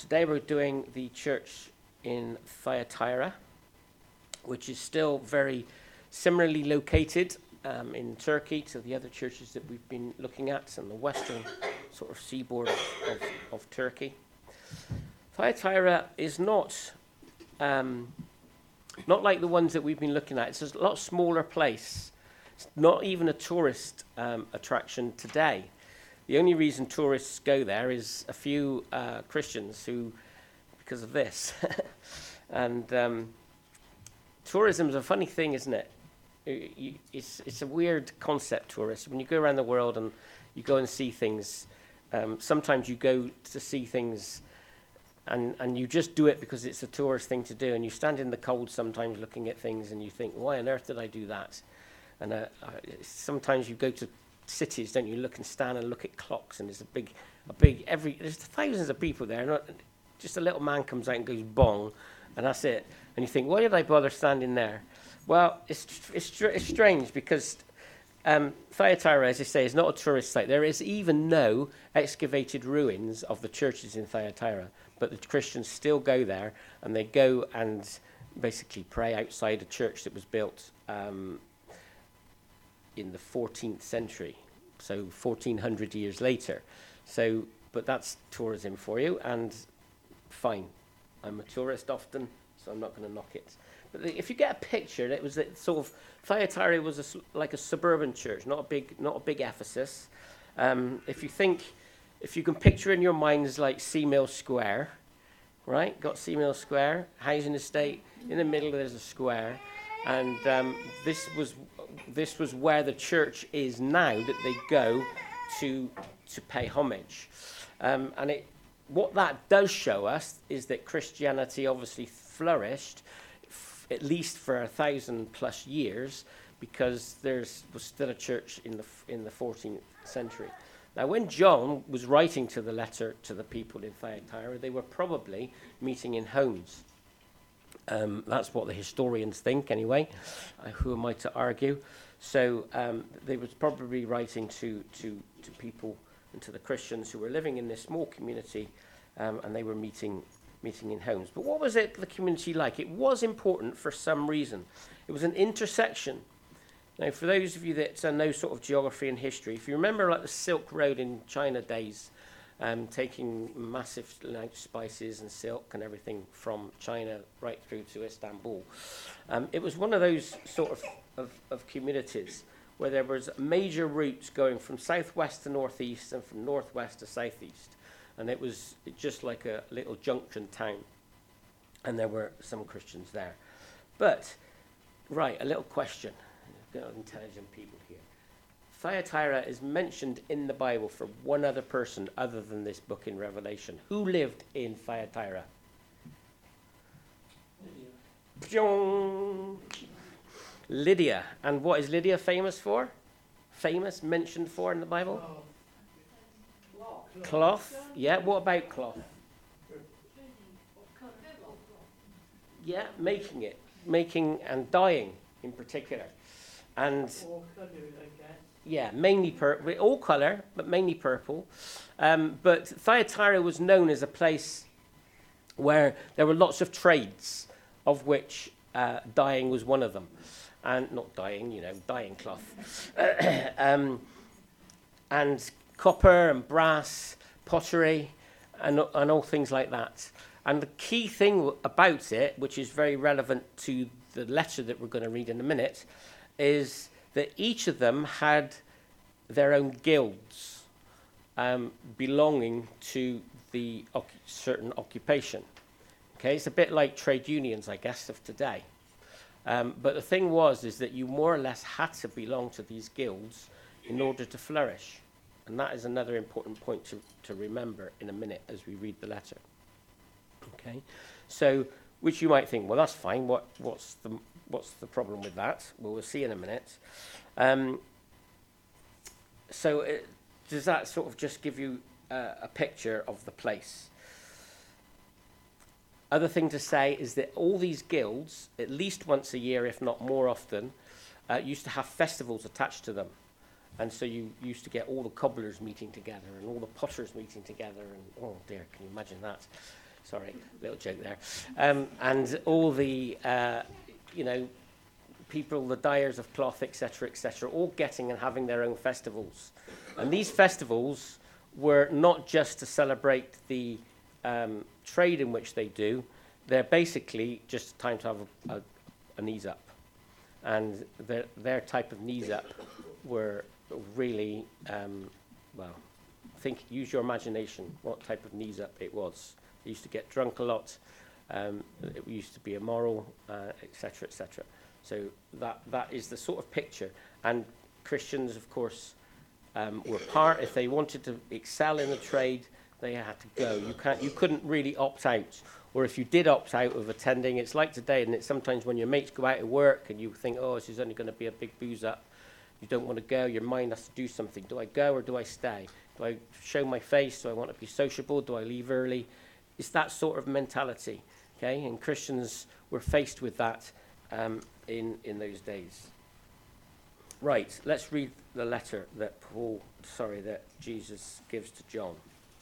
Today we're doing the church in Thyatira, which is still very similarly located in Turkey to the other churches that we've been looking at on the western sort of seaboard of Turkey. Thyatira is not like the ones that we've been looking at. It's a lot smaller place. It's not even a tourist attraction today. The only reason tourists go there is a few Christians who, because of this. And tourism is a funny thing, isn't it? It's a weird concept, tourists. When you go around the world and you go and see things, sometimes you go to see things and you just do it because it's a tourist thing to do. And you stand in the cold sometimes looking at things and you think, why on earth did I do that? And sometimes you go to cities, don't you, look and stand and look at clocks, and there's there's thousands of people there, and just a little man comes out and goes bong, and that's it. And you think, why did I bother standing there? Well, it's strange because Thyatira, as I say, is not a tourist site. There is even no excavated ruins of the churches in Thyatira, but the Christians still go there, and they go and basically pray outside a church that was built in the 14th century, so 1400 years later. So, but that's tourism for you, and fine. I'm a tourist often, so I'm not going to knock it. But if you get a picture, it was that sort of Thyatira was like a suburban church, not a big Ephesus. If you can picture in your minds like Seamill Square, right? Got Seamill Square, housing estate. In the middle there's a square, and this was where the church is now that they go to pay homage. What that does show us is that Christianity obviously flourished at least for 1,000+ years, because was still a church in the 14th century. Now, when John was writing to the letter to the people in Thyatira, they were probably meeting in homes. That's what the historians think, anyway. Who am I to argue? So they was probably writing to people and to the Christians who were living in this small community, and they were meeting in homes. But what was the community like? It was important for some reason. It was an intersection. Now, for those of you that know sort of geography and history, if you remember like the Silk Road in China days, taking massive spices and silk and everything from China right through to Istanbul. It was one of those sort of communities where there was major routes going from southwest to northeast and from northwest to southeast. And it was just like a little junction town. And there were some Christians there. But, right, a little question. We've got intelligent people here. Thyatira is mentioned in the Bible for one other person other than this book in Revelation. Who lived in Thyatira? Lydia. And what is Lydia famous for? Mentioned for in the Bible? Cloth. Yeah, what about cloth? Yeah, making and dyeing in particular. And yeah, mainly purple, all colour, but mainly purple. But Thyatira was known as a place where there were lots of trades, of which dyeing was one of them. And not dyeing, dyeing cloth. And copper and brass, pottery, and all things like that. And the key thing about it, which is very relevant to the letter that we're going to read in a minute, is that each of them had their own guilds belonging to the certain occupation. Okay, it's a bit like trade unions, I guess, of today. But the thing is that you more or less had to belong to these guilds in order to flourish. And that is another important point to remember in a minute as we read the letter. Okay, so which you might think, well, that's fine. What's the problem with that? Well, we'll see in a minute. Does that sort of just give you a picture of the place? Other thing to say is that all these guilds, at least once a year, if not more often, used to have festivals attached to them. And so you used to get all the cobblers meeting together and all the potters meeting together. And, oh dear, can you imagine that? Sorry, little joke there. And all the, people, the dyers of cloth, etc., all getting and having their own festivals. And these festivals were not just to celebrate the trade in which they do. They're basically just time to have a knees up. And their type of knees up were really, use your imagination what type of knees up it was. They used to get drunk a lot. It used to be immoral, etc., etc. So that is the sort of picture. And Christians, of course, were part. If they wanted to excel in the trade, they had to go. You couldn't really opt out. Or if you did opt out of attending, it's like today, and it's sometimes when your mates go out to work and you think, oh, this is only going to be a big booze up. You don't want to go. Your mind has to do something. Do I go or do I stay? Do I show my face? Do I want to be sociable? Do I leave early? It's that sort of mentality, okay? And Christians were faced with that in those days. Right, let's read the letter that Jesus gives to John.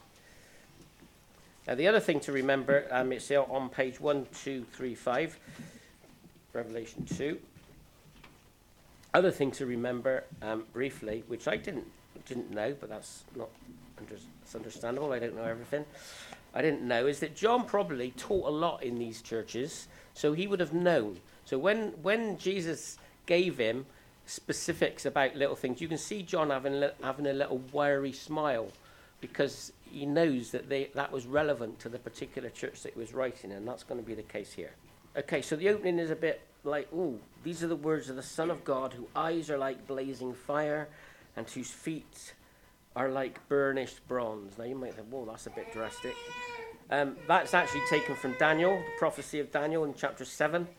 Now, the other thing to remember, it's on page 1235, Revelation 2. Other thing to remember briefly, which I didn't know, but that's not it's understandable. I don't know everything. I didn't know is that John probably taught a lot in these churches, so he would have known. So when Jesus gave him specifics about little things, you can see John having a little wiry smile, because he knows that that was relevant to the particular church that he was writing, and that's going to be the case here. Okay, so the opening is a bit like, these are the words of the Son of God, whose eyes are like blazing fire, and whose feet are like burnished bronze. Now you might think, whoa, that's a bit drastic. That's actually taken from Daniel, the prophecy of Daniel in chapter 7.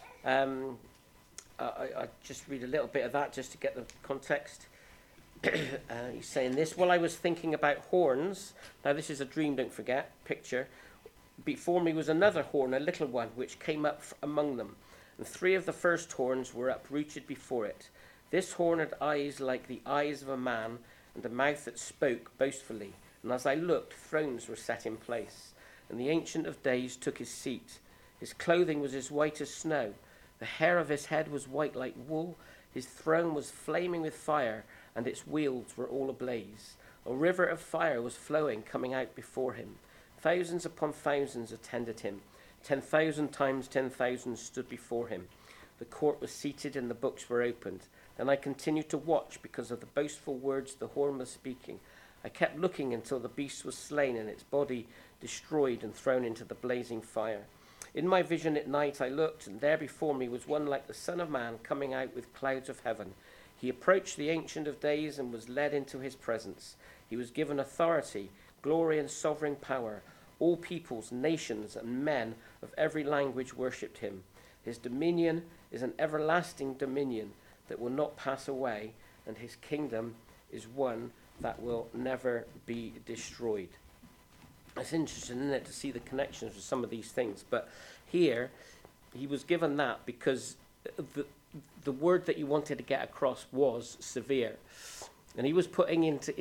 I just read a little bit of that just to get the context. He's saying this, while I was thinking about horns, now this is a dream, don't forget, picture. Before me was another horn, a little one, which came up among them. And 3 of the first horns were uprooted before it. This horn had eyes like the eyes of a man, and a mouth that spoke boastfully. And as I looked, thrones were set in place. And the Ancient of Days took his seat. His clothing was as white as snow. The hair of his head was white like wool. His throne was flaming with fire, and its wheels were all ablaze. A river of fire was flowing, coming out before him. Thousands upon thousands attended him. 10,000 times 10,000 stood before him. The court was seated and the books were opened. Then I continued to watch because of the boastful words the horn was speaking. I kept looking until the beast was slain and its body destroyed and thrown into the blazing fire. In my vision at night I looked, and there before me was one like the Son of Man coming out with clouds of heaven. He approached the Ancient of Days and was led into his presence. He was given authority, glory and sovereign power. All peoples, nations, and men of every language worshipped him. His dominion is an everlasting dominion that will not pass away, and his kingdom is one that will never be destroyed. It's interesting, isn't it, to see the connections with some of these things. But here, he was given that because the word that he wanted to get across was severe. And he was putting into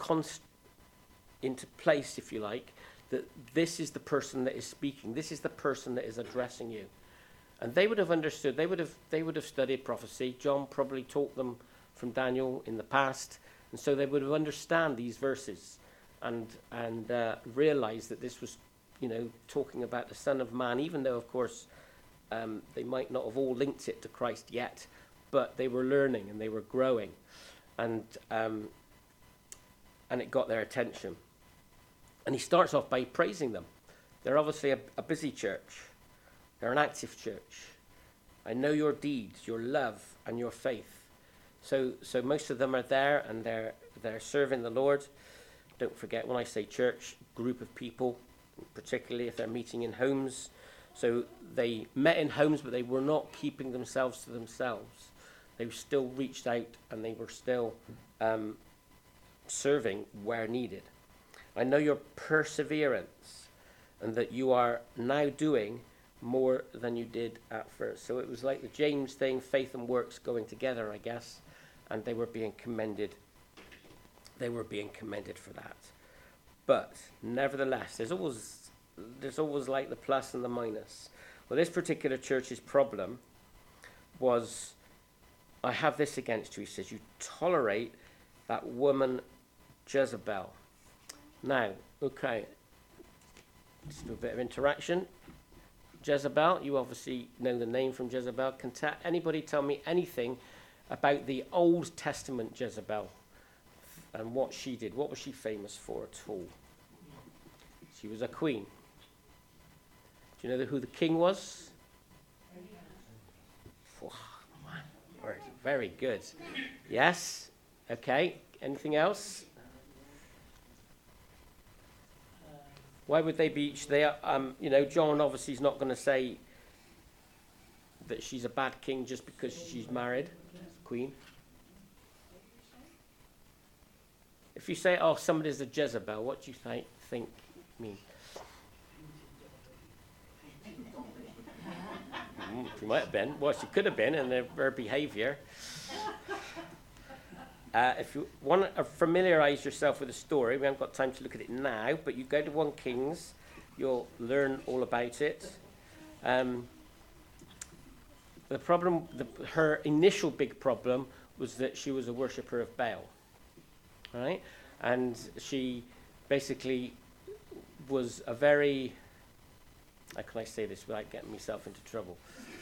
place, if you like, that this is the person that is speaking. This is the person that is addressing you. And they would have understood. They would have studied prophecy. John probably taught them from Daniel in the past, and so they would have understand these verses and realize that this was, talking about the Son of Man. Even though, of course, they might not have all linked it to Christ yet, but they were learning and they were growing, and it got their attention. And he starts off by praising them. They're obviously a busy church. They're an active church. I know your deeds, your love, and your faith. So most of them are there, and they're serving the Lord. Don't forget, when I say church, group of people, particularly if they're meeting in homes. So they met in homes, but they were not keeping themselves to themselves. They still reached out, and they were still serving where needed. I know your perseverance, and that you are now doing more than you did at first. So it was like the James thing, faith and works going together, I guess, and they were being commended. They were being commended for that. But nevertheless, there's always there's always like the plus and the minus. Well, this particular church's problem was, I have this against you. He says, you tolerate that woman Jezebel. Now, okay, let's do a bit of interaction. Jezebel, you obviously know the name from Jezebel. Can anybody tell me anything about the Old Testament Jezebel and what she did? What was she famous for at all? She was a queen. Do you know who the king was? Oh, very good. Yes. Okay. Anything else? Why would they be? John obviously is not going to say that she's a bad king just because she's married, queen. If you say, "Oh, somebody's a Jezebel," what do you think mean? She might have been. Well, she could have been in her behaviour. If you want to familiarise yourself with the story, we haven't got time to look at it now, but you go to 1 Kings, you'll learn all about it. The problem, her initial big problem was that she was a worshipper of Baal, right? And she basically was a very, how can I say this without getting myself into trouble?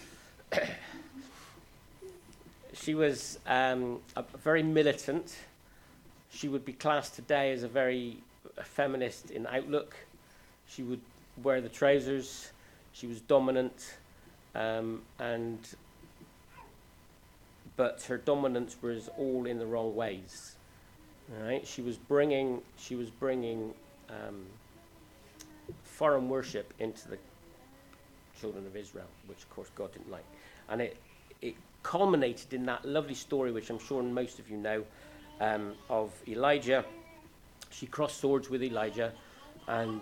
She was very militant. She would be classed today as a very feminist in outlook. She would wear the trousers. She was dominant, but her dominance was all in the wrong ways. All right? She was bringing foreign worship into the children of Israel, which of course God didn't like, and it culminated in that lovely story, which I'm sure most of you know, of Elijah. She crossed swords with Elijah, and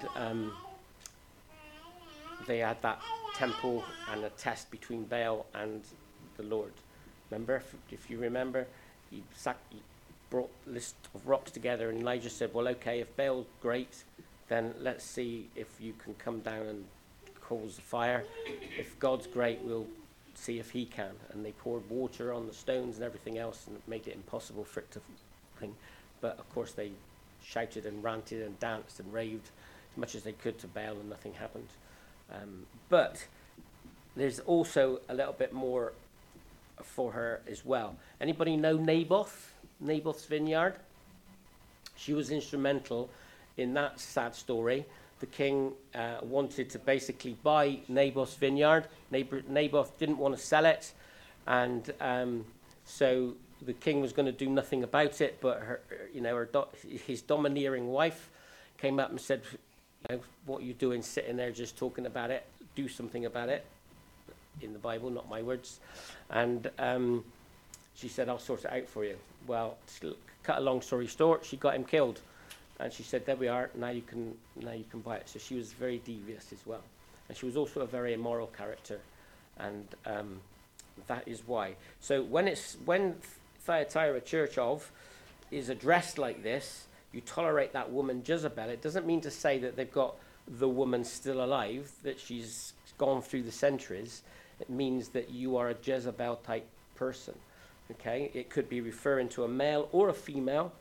they had that temple and a test between Baal and the Lord. Remember, if you remember, he brought a list of rocks together, and Elijah said, well, okay, if Baal's great, then let's see if you can come down and cause the fire. If God's great, we'll see if he can. And they poured water on the stones and everything else, and it made it impossible for it to thing. But of course they shouted and ranted and danced and raved as much as they could to Baal, and nothing happened. But there's also a little bit more for her as well. Anybody know Naboth's vineyard? She was instrumental in that sad story. The king wanted to basically buy Naboth's vineyard. Naboth didn't want to sell it, and so the king was going to do nothing about it. But his domineering wife came up and said, "What are you doing, sitting there just talking about it? Do something about it." In the Bible, not my words. And she said, "I'll sort it out for you." Well, cut a long story short, she got him killed. And she said, "There we are. Now you can buy it." So she was very devious as well, and she was also a very immoral character, and that is why. So when Thyatira Church is addressed like this, you tolerate that woman Jezebel. It doesn't mean to say that they've got the woman still alive, that she's gone through the centuries. It means that you are a Jezebel type person. Okay, it could be referring to a male or a female.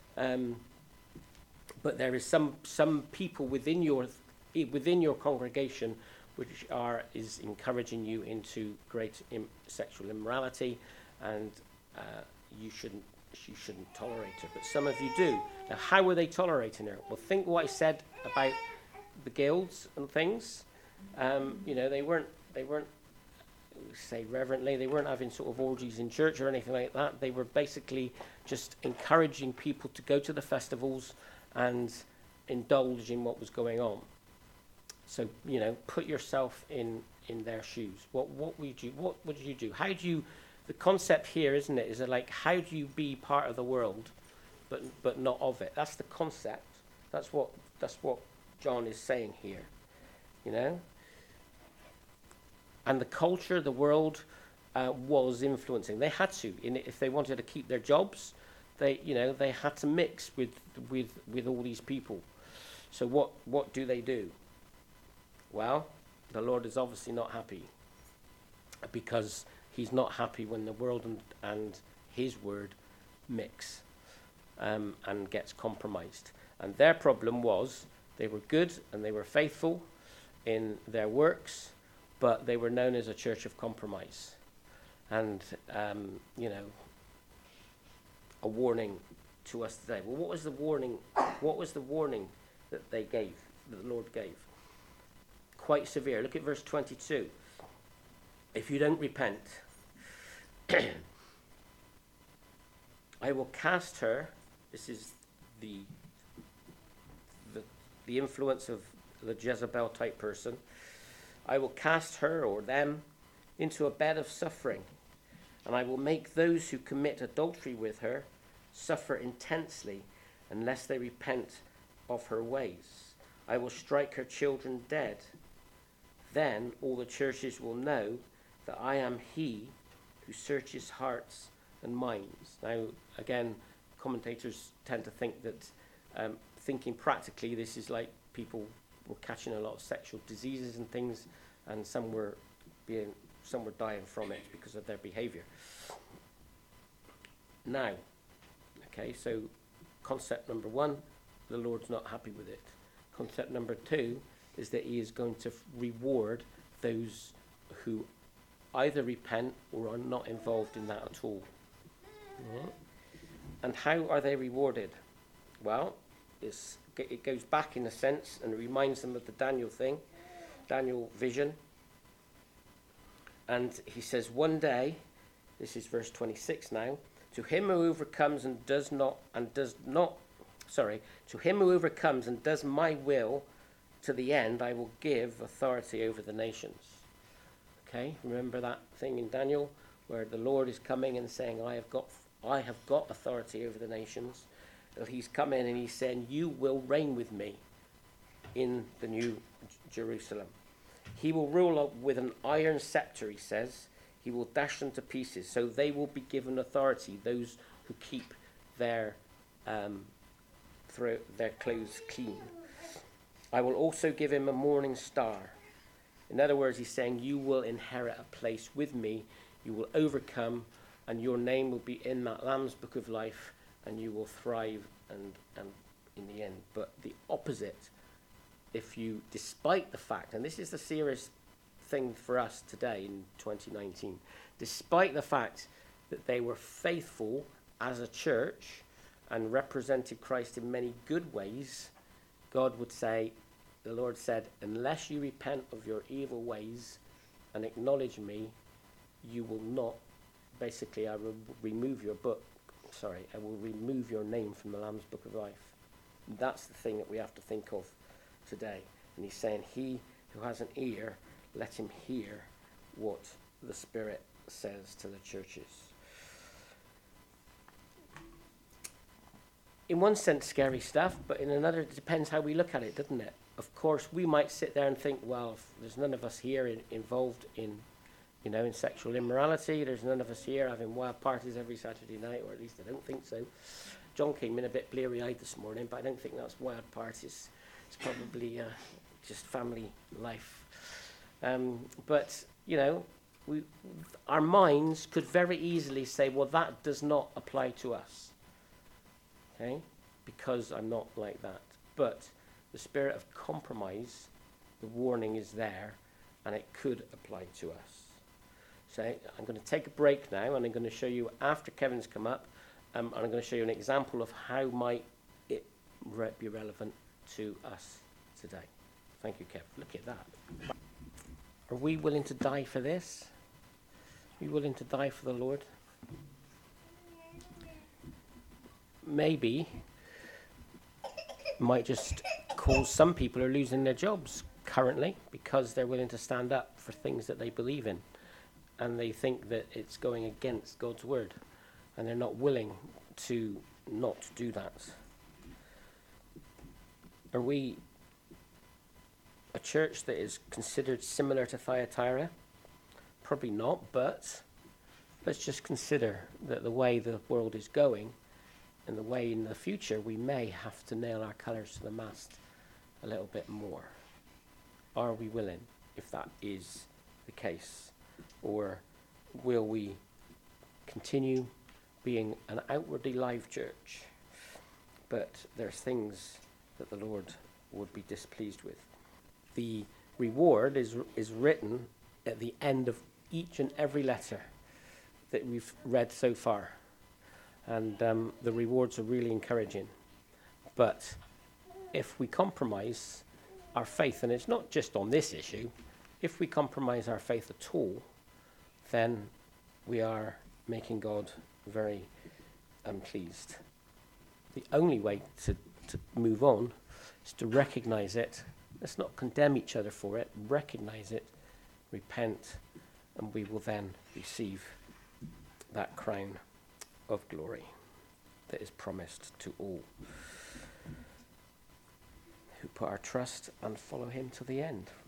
But there is some people within your congregation which is encouraging you into great sexual immorality, and you shouldn't tolerate her. But some of you do. Now, how were they tolerating her? Well, think what I said about the guilds and things. They weren't say reverently. They weren't having sort of orgies in church or anything like that. They were basically just encouraging people to go to the festivals and indulge in what was going on. So, put yourself in their shoes. What would you do? How do you, the concept here, isn't it, is like, how do you be part of the world but not of it? That's the concept. That's what John is saying here. And the culture, the world was influencing. They had to, if they wanted to keep their jobs. They had to mix with all these people. So what do? Well, the Lord is obviously not happy, because he's not happy when the world and his word mix and gets compromised. And their problem was they were good and they were faithful in their works, but they were known as a church of compromise. And, a warning to us today. Well, what was the warning? What was the warning that they gave, that the Lord gave? Quite severe. Look at verse 22. If you don't repent, I will cast her. This is the influence of the Jezebel type person. I will cast her or them into a bed of suffering, and I will make those who commit adultery with her suffer intensely unless they repent of her ways. I will strike her children dead. Then all the churches will know that I am he who searches hearts and minds. Now, again, commentators tend to think that thinking practically, this is like people were catching a lot of sexual diseases and things, and some were dying from it because of their behavior. Now, okay, so concept number one, the Lord's not happy with it. Concept number two is that he is going to reward those who either repent or are not involved in that at all. Mm-hmm. And how are they rewarded? Well, it goes back in a sense and it reminds them of the Daniel vision. And he says, one day, this is verse 26 now, to him who overcomes and does my will to the end, I will give authority over the nations. Okay, remember that thing in Daniel where the Lord is coming and saying, I have got authority over the nations. Well, he's come in and he's saying, you will reign with me in the new Jerusalem. He will rule with an iron scepter, he says. He will dash them to pieces. So they will be given authority, those who keep their clothes clean. I will also give him a morning star. In other words, he's saying, you will inherit a place with me. You will overcome, and your name will be in that Lamb's Book of Life, and you will thrive and in the end. But the opposite, despite the fact, and this is the serious thing for us today in 2019, despite the fact that they were faithful as a church and represented Christ in many good ways, God would say, the Lord said, unless you repent of your evil ways and acknowledge me, you will not, basically, I will remove your name from the Lamb's Book of Life. And that's the thing that we have to think of today. And he's saying, he who has an ear, let him hear what the Spirit says to the churches. In one sense, scary stuff, but in another, it depends how we look at it, doesn't it? Of course, we might sit there and think, well, there's none of us here involved in sexual immorality. There's none of us here having wild parties every Saturday night, or at least I don't think so. John came in a bit bleary-eyed this morning, but I don't think that's wild parties. It's probably just family life. But our minds could very easily say, well, that does not apply to us. Okay? Because I'm not like that. But the spirit of compromise, the warning is there, and it could apply to us. So I'm going to take a break now, and I'm going to show you, after Kevin's come up, and I'm going to show you an example of how might it be relevant to us today. Thank you, Kev. Look at that. Are we willing to die for this? Are we willing to die for the Lord? Maybe might just cause some people who are losing their jobs currently because they're willing to stand up for things that they believe in, and they think that it's going against God's word, and they're not willing to not do that. Are we a church that is considered similar to Thyatira? Probably not, but let's just consider that the way the world is going and the way in the future we may have to nail our colours to the mast a little bit more. Are we willing, if that is the case? Or will we continue being an outwardly live church, but there's things that the Lord would be displeased with? The reward is written at the end of each and every letter that we've read so far. And the rewards are really encouraging. But if we compromise our faith, and it's not just on this issue, if we compromise our faith at all, then we are making God very unpleased. The only way to move on is to recognize it. Let's not condemn each other for it. Recognize it, repent, and we will then receive that crown of glory that is promised to all who put our trust and follow him to the end.